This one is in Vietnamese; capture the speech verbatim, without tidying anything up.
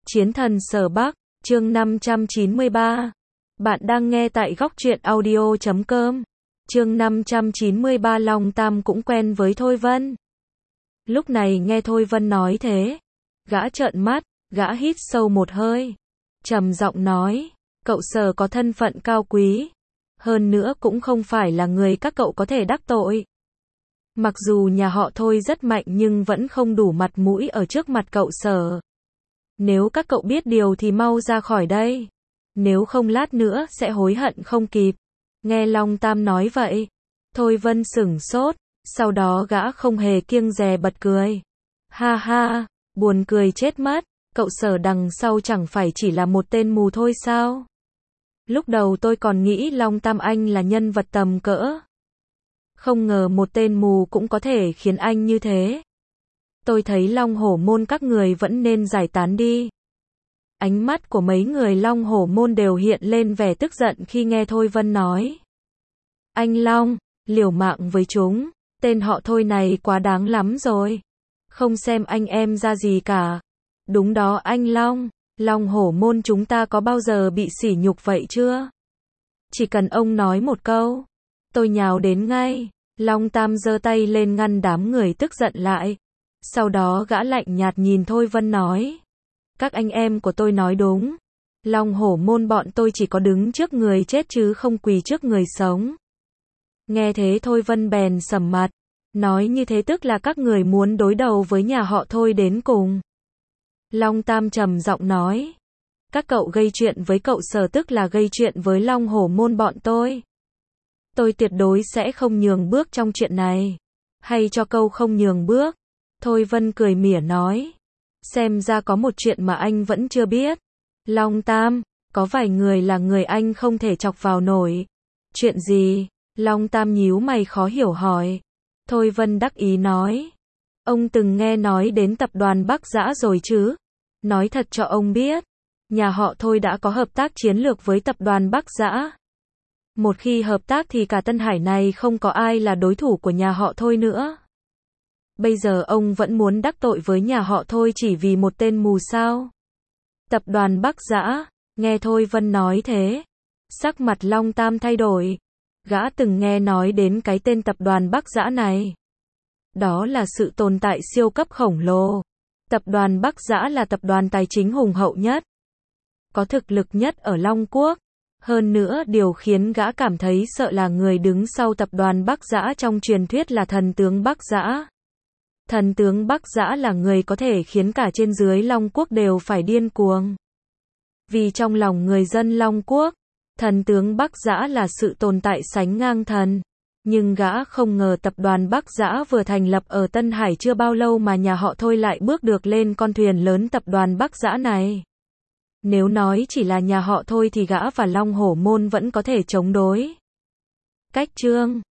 Chiến thần Sở Bắc, chương năm trăm chín mươi ba. Bạn đang nghe tại góc truyện audio chấm com. Chương năm trăm chín mươi ba Long Tam cũng quen với Thôi Vân. Lúc này nghe Thôi Vân nói thế, gã trợn mắt, gã hít sâu một hơi, trầm giọng nói, cậu Sở có thân phận cao quý, hơn nữa cũng không phải là người các cậu có thể đắc tội. Mặc dù nhà họ Thôi rất mạnh nhưng vẫn không đủ mặt mũi ở trước mặt cậu Sở. Nếu các cậu biết điều thì mau ra khỏi đây, nếu không lát nữa sẽ hối hận không kịp. Nghe Long Tam nói vậy, Thôi Vân sửng sốt, sau đó gã không hề kiêng dè bật cười. Ha ha, buồn cười chết mất, cậu Sở đằng sau chẳng phải chỉ là một tên mù thôi sao? Lúc đầu tôi còn nghĩ Long Tam anh là nhân vật tầm cỡ. Không ngờ một tên mù cũng có thể khiến anh như thế. Tôi thấy Long Hổ môn các người vẫn nên giải tán đi. Ánh mắt của mấy người Long Hổ môn đều hiện lên vẻ tức giận khi nghe Thôi Vân nói. Anh Long, liều mạng với chúng, tên họ Thôi này quá đáng lắm rồi. Không xem anh em ra gì cả. Đúng đó anh Long, Long Hổ môn chúng ta có bao giờ bị sỉ nhục vậy chưa? Chỉ cần ông nói một câu, tôi nhào đến ngay. Long Tam giơ tay lên ngăn đám người tức giận lại. Sau đó gã lạnh nhạt nhìn Thôi Vân nói. Các anh em của tôi nói đúng. Long Hổ môn bọn tôi chỉ có đứng trước người chết chứ không quỳ trước người sống. Nghe thế Thôi Vân bèn sầm mặt. Nói như thế tức là các người muốn đối đầu với nhà họ Thôi đến cùng. Long Tam trầm giọng nói. Các cậu gây chuyện với cậu Sở tức là gây chuyện với Long Hổ môn bọn tôi. Tôi tuyệt đối sẽ không nhường bước trong chuyện này. Hay cho câu không nhường bước. Thôi Vân cười mỉa nói. Xem ra có một chuyện mà anh vẫn chưa biết. Long Tam, có vài người là người anh không thể chọc vào nổi. Chuyện gì? Long Tam nhíu mày khó hiểu hỏi. Thôi Vân đắc ý nói. Ông từng nghe nói đến tập đoàn Bắc Dã rồi chứ? Nói thật cho ông biết. Nhà họ Thôi đã có hợp tác chiến lược với tập đoàn Bắc Dã. Một khi hợp tác thì cả Tân Hải này không có ai là đối thủ của nhà họ Thôi nữa. Bây giờ ông vẫn muốn đắc tội với nhà họ Thôi chỉ vì một tên mù sao? Tập đoàn Bắc Dã, nghe Thôi Vân nói thế. Sắc mặt Long Tam thay đổi. Gã từng nghe nói đến cái tên tập đoàn Bắc Dã này. Đó là sự tồn tại siêu cấp khổng lồ. Tập đoàn Bắc Dã là tập đoàn tài chính hùng hậu nhất. Có thực lực nhất ở Long Quốc. Hơn nữa điều khiến gã cảm thấy sợ là người đứng sau tập đoàn Bắc Dã trong truyền thuyết là thần tướng Bắc Dã. Thần tướng Bắc Dã là người có thể khiến cả trên dưới Long Quốc đều phải điên cuồng. Vì trong lòng người dân Long Quốc, thần tướng Bắc Dã là sự tồn tại sánh ngang thần. Nhưng gã không ngờ tập đoàn Bắc Dã vừa thành lập ở Tân Hải chưa bao lâu mà nhà họ Thôi lại bước được lên con thuyền lớn tập đoàn Bắc Dã này. Nếu nói chỉ là nhà họ Thôi thì gã và Long Hổ môn vẫn có thể chống đối. Cách chương